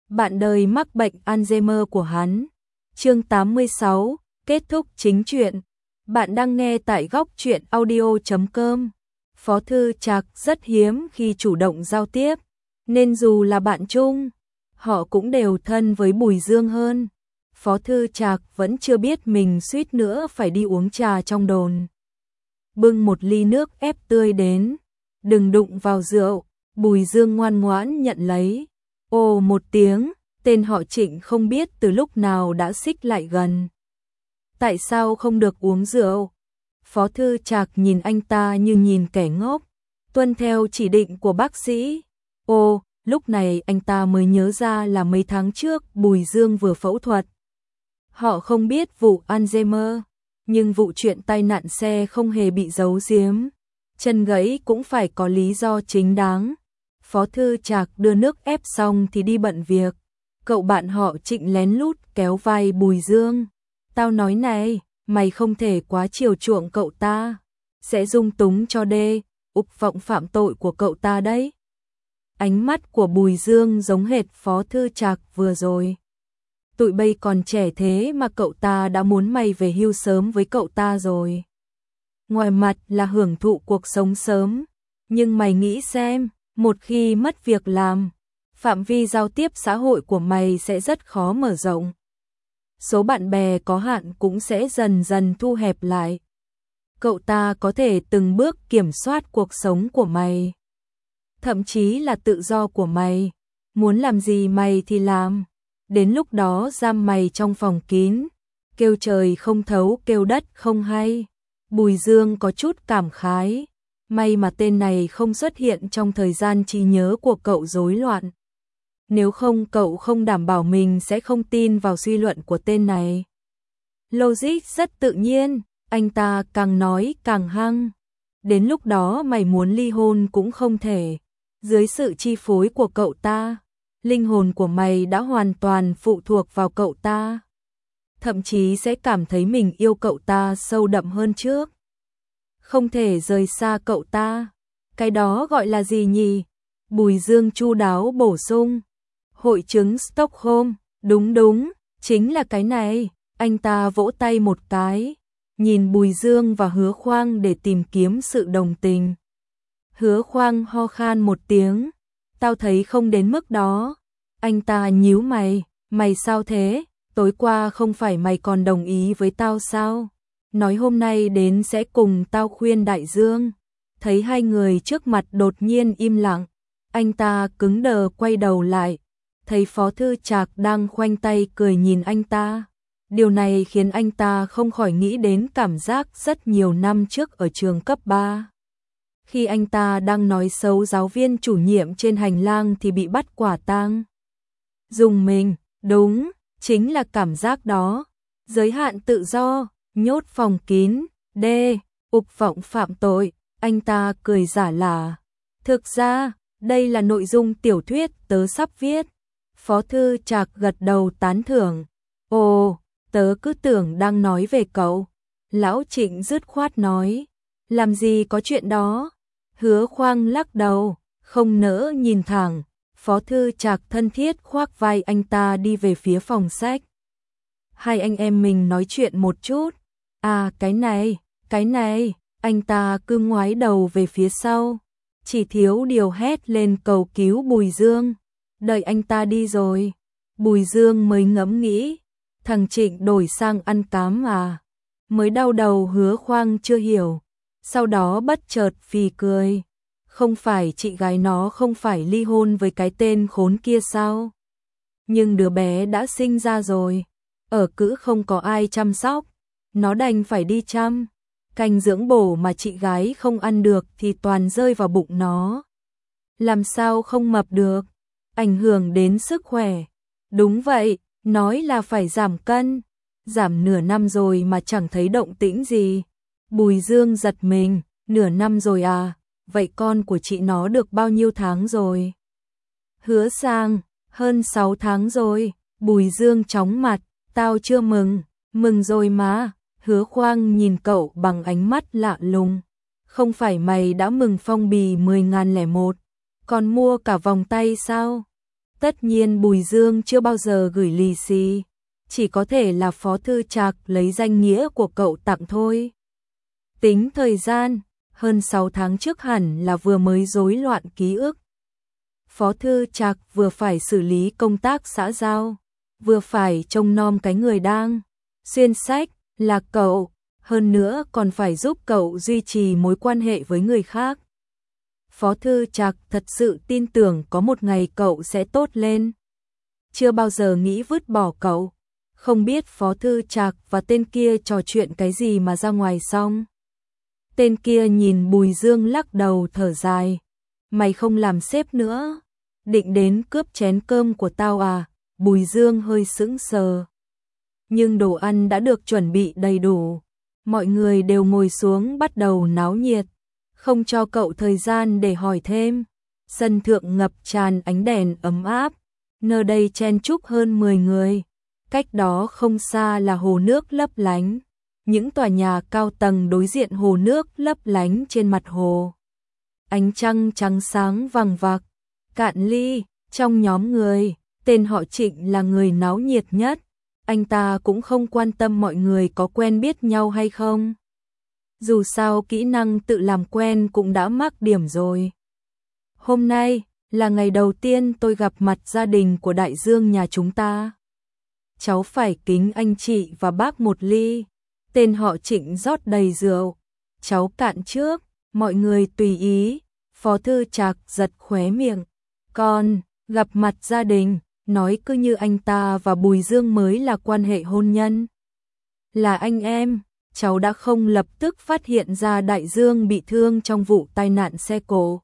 bạn đời mắc bệnh Alzheimer của hắn. Chương 86, kết thúc chính truyện. Bạn đang nghe tại góc truyện audio.com. Phó Thư Trạc rất hiếm khi chủ động giao tiếp, nên dù là bạn chung, họ cũng đều thân với Bùi Dương hơn. Phó Thư Trạc vẫn chưa biết mình suýt nữa phải đi uống trà trong đồn. Bưng một ly nước ép tươi đến, đừng đụng vào rượu. Bùi Dương ngoan ngoãn nhận lấy. Ồ một tiếng, tên họ Trịnh không biết từ lúc nào đã xích lại gần. Tại sao không được uống rượu? Phó Thư Trạc nhìn anh ta như nhìn kẻ ngốc, tuân theo chỉ định của bác sĩ. Ồ, lúc này anh ta mới nhớ ra là mấy tháng trước Bùi Dương vừa phẫu thuật. Họ không biết vụ Alzheimer, nhưng vụ chuyện tai nạn xe không hề bị giấu giếm. Chân gãy cũng phải có lý do chính đáng. Phó Thư Trạc đưa nước ép xong thì đi bận việc. Cậu bạn họ Trịnh lén lút kéo vai Bùi Dương. Tao nói này, mày không thể quá chiều chuộng cậu ta. Sẽ dung túng cho ục vọng phạm tội của cậu ta đấy. Ánh mắt của Bùi Dương giống hệt Phó Thư Trạc vừa rồi. Tụi bây còn trẻ thế mà cậu ta đã muốn mày về hưu sớm với cậu ta rồi. Ngoài mặt là hưởng thụ cuộc sống sớm, nhưng mày nghĩ xem, một khi mất việc làm, phạm vi giao tiếp xã hội của mày sẽ rất khó mở rộng. Số bạn bè có hạn cũng sẽ dần dần thu hẹp lại. Cậu ta có thể từng bước kiểm soát cuộc sống của mày, thậm chí là tự do của mày. Muốn làm gì mày thì làm. Đến lúc đó giam mày trong phòng kín, kêu trời không thấu kêu đất không hay. Bùi Dương có chút cảm khái. May mà tên này không xuất hiện trong thời gian trí nhớ của cậu rối loạn. Nếu không cậu không đảm bảo mình sẽ không tin vào suy luận của tên này. Logic rất tự nhiên, anh ta càng nói càng hăng. Đến lúc đó mày muốn ly hôn cũng không thể. Dưới sự chi phối của cậu ta, linh hồn của mày đã hoàn toàn phụ thuộc vào cậu ta. Thậm chí sẽ cảm thấy mình yêu cậu ta sâu đậm hơn trước. Không thể rời xa cậu ta. Cái đó gọi là gì nhỉ? Bùi Dương chu đáo bổ sung. Hội chứng Stockholm, đúng, chính là cái này. Anh ta vỗ tay một cái, nhìn Bùi Dương và Hứa Khoang để tìm kiếm sự đồng tình. Hứa Khoang ho khan một tiếng. Tao thấy không đến mức đó. Anh ta nhíu mày. Mày sao thế? Tối qua không phải mày còn đồng ý với tao sao? Nói hôm nay đến sẽ cùng tao khuyên đại dương. Thấy hai người trước mặt đột nhiên im lặng, anh ta cứng đờ quay đầu lại. Thấy Phó Thư Trạc đang khoanh tay cười nhìn anh ta. Điều này khiến anh ta không khỏi nghĩ đến cảm giác rất nhiều năm trước ở trường cấp 3. Khi anh ta đang nói xấu giáo viên chủ nhiệm trên hành lang thì bị bắt quả tang. Dùng mình, đúng, chính là cảm giác đó. Giới hạn tự do, nhốt phòng kín, ục vọng phạm tội. Anh ta cười giả lả. Thực ra, đây là nội dung tiểu thuyết tớ sắp viết. Phó Thư Trạc gật đầu tán thưởng. Ồ, tớ cứ tưởng đang nói về cậu. Lão Trịnh dứt khoát nói. Làm gì có chuyện đó. Hứa Khoang lắc đầu, không nỡ nhìn thẳng. Phó Thư Trạc thân thiết khoác vai anh ta đi về phía phòng sách. Hai anh em mình nói chuyện một chút. À cái này, anh ta cứ ngoái đầu về phía sau. Chỉ thiếu điều hét lên cầu cứu Bùi Dương. Đợi anh ta đi rồi, Bùi Dương mới ngẫm nghĩ. Thằng Trịnh đổi sang ăn cám à? Mới đau đầu. Hứa Khoang chưa hiểu. Sau đó bất chợt phì cười. Không phải chị gái nó không phải ly hôn với cái tên khốn kia sao? Nhưng đứa bé đã sinh ra rồi. Ở cữ không có ai chăm sóc. Nó đành phải đi chăm. Canh dưỡng bổ mà chị gái không ăn được thì toàn rơi vào bụng nó. Làm sao không mập được? Ảnh hưởng đến sức khỏe. Đúng vậy, nói là phải giảm cân. Giảm nửa năm rồi mà chẳng thấy động tĩnh gì. Bùi Dương giật mình. Nửa năm rồi à? Vậy con của chị nó được bao nhiêu tháng rồi? Hứa Sang, hơn 6 tháng rồi. Bùi Dương chóng mặt. Tao chưa mừng. Mừng rồi mà. Hứa Khoang nhìn cậu bằng ánh mắt lạ lùng. Không phải mày đã mừng phong bì 10.001, còn mua cả vòng tay sao? Tất nhiên Bùi Dương chưa bao giờ gửi lì xì, chỉ có thể là Phó Thư Trạc lấy danh nghĩa của cậu tặng thôi. Tính thời gian, hơn 6 tháng trước hẳn là vừa mới rối loạn ký ức. Phó Thư Trạc vừa phải xử lý công tác xã giao, vừa phải trông nom cái người đang xuyên sách là cậu, hơn nữa còn phải giúp cậu duy trì mối quan hệ với người khác. Phó Thư Trạc thật sự tin tưởng có một ngày cậu sẽ tốt lên. Chưa bao giờ nghĩ vứt bỏ cậu. Không biết Phó Thư Trạc và tên kia trò chuyện cái gì mà ra ngoài xong. Tên kia nhìn Bùi Dương lắc đầu thở dài. Mày không làm sếp nữa. Định đến cướp chén cơm của tao à? Bùi Dương hơi sững sờ. Nhưng đồ ăn đã được chuẩn bị đầy đủ. Mọi người đều ngồi xuống bắt đầu náo nhiệt. Không cho cậu thời gian để hỏi thêm. Sân thượng ngập tràn ánh đèn ấm áp. Nơi đây chen chúc hơn 10 người. Cách đó không xa là hồ nước lấp lánh. Những tòa nhà cao tầng đối diện hồ nước lấp lánh trên mặt hồ. Ánh trăng trắng sáng vằng vặc. Cạn ly, trong nhóm người, tên họ Trịnh là người náo nhiệt nhất. Anh ta cũng không quan tâm mọi người có quen biết nhau hay không. Dù sao kỹ năng tự làm quen cũng đã mắc điểm rồi. Hôm nay là ngày đầu tiên tôi gặp mặt gia đình của đại dương nhà chúng ta. Cháu phải kính anh chị và bác một ly. Tên họ Trịnh rót đầy rượu. Cháu cạn trước, mọi người tùy ý. Phó Thư Trạc giật khóe miệng. Còn, gặp mặt gia đình, nói cứ như anh ta và Bùi Dương mới là quan hệ hôn nhân. Là anh em, cháu đã không lập tức phát hiện ra đại dương bị thương trong vụ tai nạn xe cộ.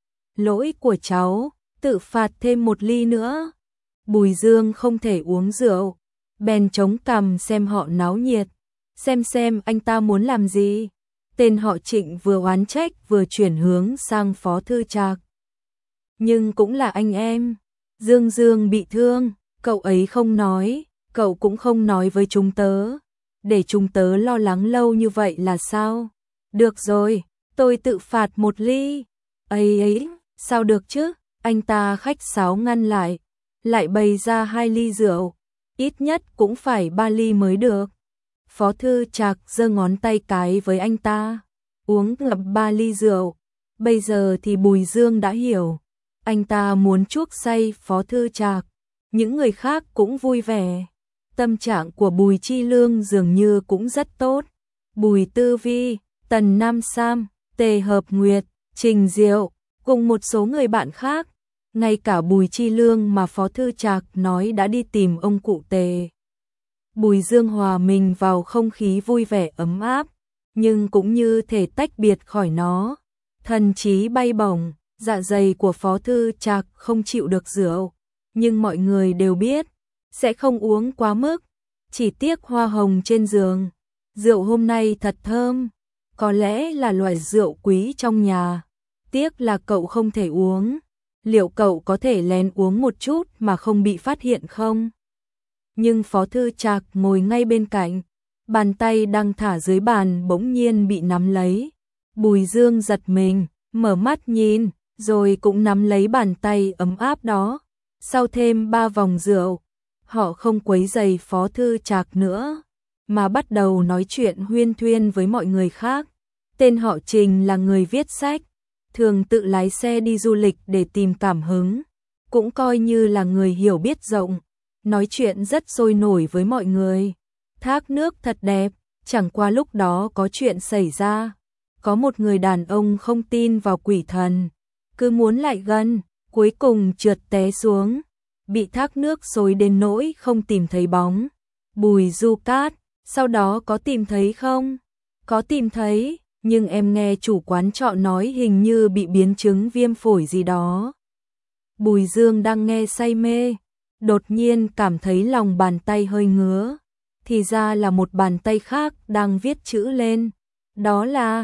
Lỗi của cháu, tự phạt thêm một ly nữa. Bùi Dương không thể uống rượu, bèn chống cằm xem họ náo nhiệt. Xem anh ta muốn làm gì. Tên họ Trịnh vừa oán trách vừa chuyển hướng sang Phó Thư Trạc. Nhưng cũng là anh em. Dương bị thương, cậu ấy không nói, cậu cũng không nói với chúng tớ. Để chúng tớ lo lắng lâu như vậy là sao? Được rồi, tôi tự phạt một ly. Ấy, sao được chứ? Anh ta khách sáo ngăn lại bày ra 2 ly rượu. Ít nhất cũng phải 3 ly mới được. Phó Thư Trạc giơ ngón tay cái với anh ta. Uống ngập 3 ly rượu. Bây giờ thì Bùi Dương đã hiểu. Anh ta muốn chuốc say Phó Thư Trạc. Những người khác cũng vui vẻ. Tâm trạng của Bùi Chi Lương dường như cũng rất tốt. Bùi Tư Vi, Tần Nam Sam, Tề Hợp Nguyệt, Trình Diệu, cùng một số người bạn khác. Ngay cả Bùi Chi Lương mà Phó Thư Trạc nói đã đi tìm ông cụ Tề. Bùi Dương hòa mình vào không khí vui vẻ ấm áp, nhưng cũng như thể tách biệt khỏi nó. Thần trí bay bổng, dạ dày của Phó Thư Trạc không chịu được rượu, nhưng mọi người đều biết, sẽ không uống quá mức, chỉ tiếc hoa hồng trên giường. Rượu hôm nay thật thơm, có lẽ là loại rượu quý trong nhà, tiếc là cậu không thể uống. Liệu cậu có thể lén uống một chút mà không bị phát hiện không? Nhưng Phó Thư Trạc ngồi ngay bên cạnh, bàn tay đang thả dưới bàn bỗng nhiên bị nắm lấy. Bùi Dương giật mình, mở mắt nhìn, rồi cũng nắm lấy bàn tay ấm áp đó. Sau thêm 3 vòng rượu, họ không quấy rầy Phó Thư Trạc nữa, mà bắt đầu nói chuyện huyên thuyên với mọi người khác. Tên họ Trình là người viết sách, thường tự lái xe đi du lịch để tìm cảm hứng, cũng coi như là người hiểu biết rộng, nói chuyện rất sôi nổi với mọi người. Thác nước thật đẹp, chẳng qua lúc đó có chuyện xảy ra. Có một người đàn ông không tin vào quỷ thần, cứ muốn lại gần, cuối cùng trượt té xuống, bị thác nước xối đến nỗi không tìm thấy bóng. Bùi Du Cát, sau đó có tìm thấy không? Có tìm thấy, nhưng em nghe chủ quán trọ nói hình như bị biến chứng viêm phổi gì đó. Bùi Dương đang nghe say mê, đột nhiên cảm thấy lòng bàn tay hơi ngứa, thì ra là một bàn tay khác đang viết chữ lên. Đó là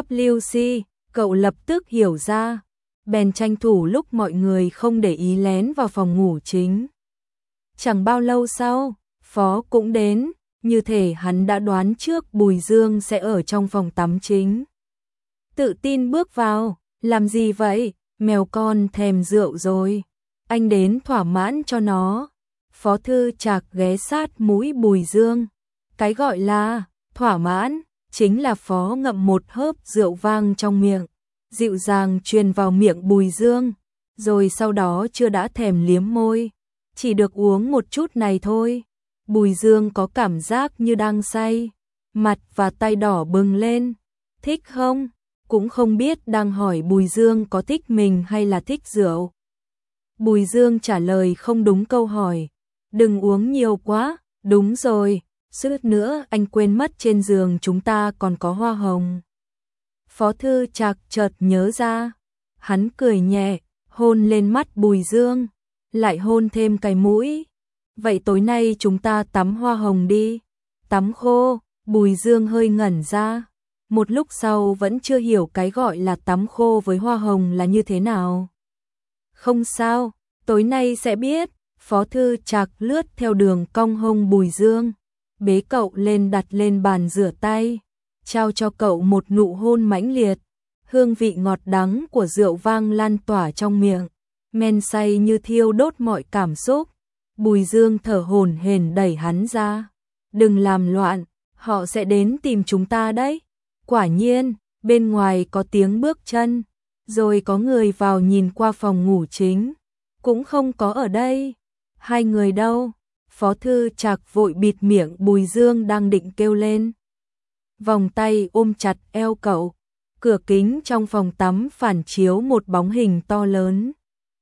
WC, cậu lập tức hiểu ra, bèn tranh thủ lúc mọi người không để ý lén vào phòng ngủ chính. Chẳng bao lâu sau, Phó cũng đến, như thể hắn đã đoán trước Bùi Dương sẽ ở trong phòng tắm chính. Tự tin bước vào, làm gì vậy, mèo con thèm rượu rồi. anh đến thỏa mãn cho nó. Phó Thư Trạc ghé sát mũi Bùi Dương. Cái gọi là thỏa mãn chính là Phó ngậm một hớp rượu vang trong miệng, dịu dàng truyền vào miệng Bùi Dương, rồi sau đó chưa đã thèm liếm môi, chỉ được uống một chút này thôi. Bùi Dương có cảm giác như đang say, mặt và tay đỏ bừng lên. Thích không? Cũng không biết đang hỏi Bùi Dương có thích mình hay là thích rượu. Bùi Dương trả lời không đúng câu hỏi. Đừng uống nhiều quá. Đúng rồi, suýt nữa anh quên mất trên giường chúng ta còn có hoa hồng. Phó Thư Trạc chợt nhớ ra. Hắn cười nhẹ, hôn lên mắt Bùi Dương, lại hôn thêm cái mũi. Vậy tối nay chúng ta tắm hoa hồng đi. Tắm khô. Bùi Dương hơi ngẩn ra. Một lúc sau vẫn chưa hiểu cái gọi là tắm khô với hoa hồng là như thế nào. Không sao, tối nay sẽ biết. Phó Thư Trạc lướt theo đường cong hông Bùi Dương, bế cậu lên đặt lên bàn rửa tay, trao cho cậu một nụ hôn mãnh liệt. Hương vị ngọt đắng của rượu vang lan tỏa trong miệng, men say như thiêu đốt mọi cảm xúc. Bùi Dương thở hổn hển đẩy hắn ra. Đừng làm loạn, họ sẽ đến tìm chúng ta đấy. Quả nhiên, bên ngoài có tiếng bước chân, rồi có người vào nhìn qua phòng ngủ chính. Cũng không có ở đây. Hai người đâu? Phó Thư Trạc vội bịt miệng Bùi Dương đang định kêu lên. Vòng tay ôm chặt eo cậu. Cửa kính trong phòng tắm phản chiếu một bóng hình to lớn.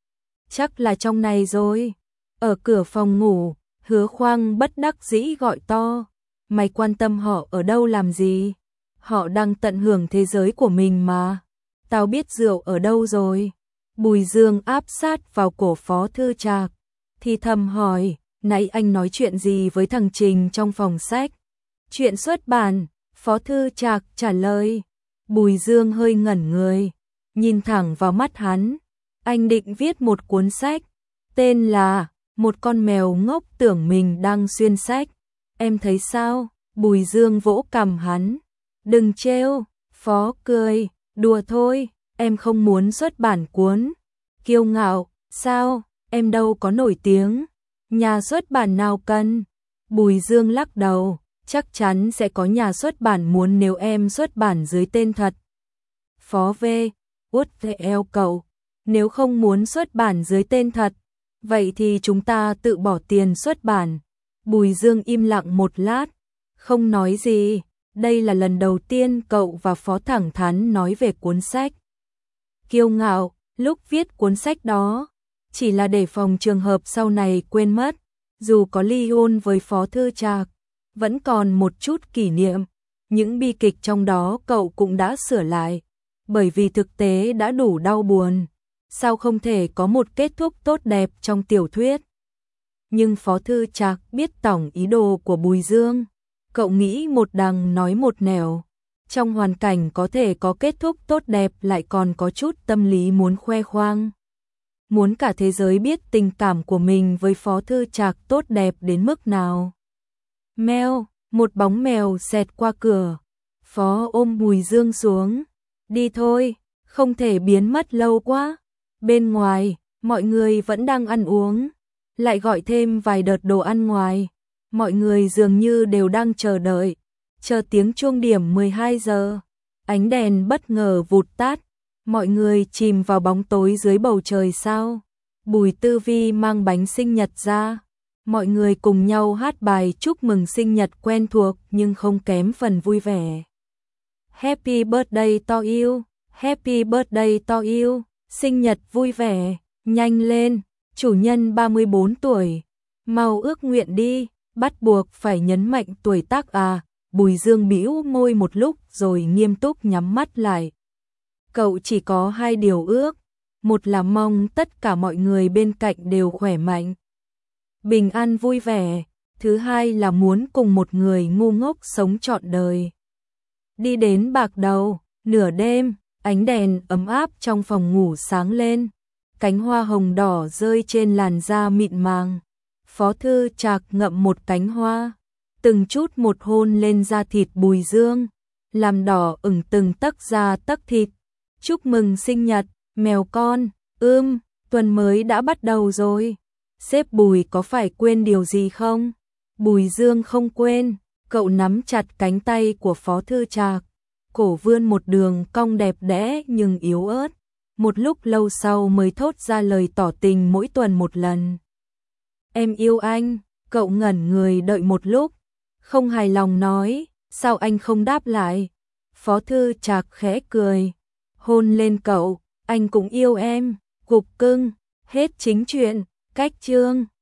Chắc là trong này rồi. Ở cửa phòng ngủ, Hứa Khoang bất đắc dĩ gọi to. Mày quan tâm họ ở đâu làm gì? Họ đang tận hưởng thế giới của mình mà. Tao biết rượu ở đâu rồi. Bùi Dương áp sát vào cổ Phó Thư Trạc, thì thầm hỏi, nãy anh nói chuyện gì với thằng Trình trong phòng sách? Chuyện xuất bản. Phó Thư Trạc trả lời. Bùi Dương hơi ngẩn người, nhìn thẳng vào mắt hắn. Anh định viết một cuốn sách, tên là Một con mèo ngốc tưởng mình đang xuyên sách. Em thấy sao? Bùi Dương vỗ cằm hắn. Đừng trêu. Phó cười, đùa thôi, em không muốn xuất bản cuốn. Kiêu ngạo, sao? Em đâu có nổi tiếng. Nhà xuất bản nào cần? Bùi Dương lắc đầu. Chắc chắn sẽ có nhà xuất bản muốn nếu em xuất bản dưới tên thật. Phó V. Út về eo cậu. Nếu không muốn xuất bản dưới tên thật, vậy thì chúng ta tự bỏ tiền xuất bản. Bùi Dương im lặng một lát, không nói gì. Đây là lần đầu tiên cậu và Phó thẳng thắn nói về cuốn sách. Kiêu ngạo, lúc viết cuốn sách đó, chỉ là để phòng trường hợp sau này quên mất. Dù có ly hôn với Phó Thư Trạc, vẫn còn một chút kỷ niệm. Những bi kịch trong đó cậu cũng đã sửa lại, bởi vì thực tế đã đủ đau buồn. Sao không thể có một kết thúc tốt đẹp trong tiểu thuyết? Nhưng Phó Thư Trạc biết tổng ý đồ của Bùi Dương. Cậu nghĩ một đằng nói một nẻo. Trong hoàn cảnh có thể có kết thúc tốt đẹp lại còn có chút tâm lý muốn khoe khoang. Muốn cả thế giới biết tình cảm của mình với Phó Thư Trạc tốt đẹp đến mức nào. Mèo, một bóng mèo xẹt qua cửa. Phó ôm Bùi Dương xuống. Đi thôi, không thể biến mất lâu quá. Bên ngoài, mọi người vẫn đang ăn uống. Lại gọi thêm vài đợt đồ ăn ngoài. Mọi người dường như đều đang chờ đợi. Chờ tiếng chuông điểm 12 giờ. Ánh đèn bất ngờ vụt tắt. Mọi người chìm vào bóng tối dưới bầu trời sao. Bùi Tư Vi mang bánh sinh nhật ra. Mọi người cùng nhau hát bài chúc mừng sinh nhật quen thuộc nhưng không kém phần vui vẻ. Happy birthday to you, happy birthday to you, sinh nhật vui vẻ, nhanh lên, chủ nhân 34 tuổi, mau ước nguyện đi, bắt buộc phải nhấn mạnh tuổi tác à. Bùi Dương bĩu môi một lúc rồi nghiêm túc nhắm mắt lại. Cậu chỉ có hai điều ước, một là mong tất cả mọi người bên cạnh đều khỏe mạnh, bình an vui vẻ, thứ hai là muốn cùng một người ngu ngốc sống trọn đời. Đi đến bạc đầu, nửa đêm, ánh đèn ấm áp trong phòng ngủ sáng lên, cánh hoa hồng đỏ rơi trên làn da mịn màng. Phó Thư Trạc ngậm một cánh hoa, từng chút một hôn lên da thịt Bùi Dương, làm đỏ ửng từng tấc da tấc thịt. Chúc mừng sinh nhật, mèo con, tuần mới đã bắt đầu rồi. Sếp Bùi có phải quên điều gì không? Bùi Dương không quên, cậu nắm chặt cánh tay của Phó Thư Trạc, cổ vươn một đường cong đẹp đẽ nhưng yếu ớt. Một lúc lâu sau mới thốt ra lời tỏ tình mỗi tuần một lần. Em yêu anh, cậu ngẩn người đợi một lúc, không hài lòng nói, sao anh không đáp lại? Phó Thư Trạc khẽ cười, hôn lên cậu, anh cũng yêu em, cục cưng, hết chính chuyện, cách chương.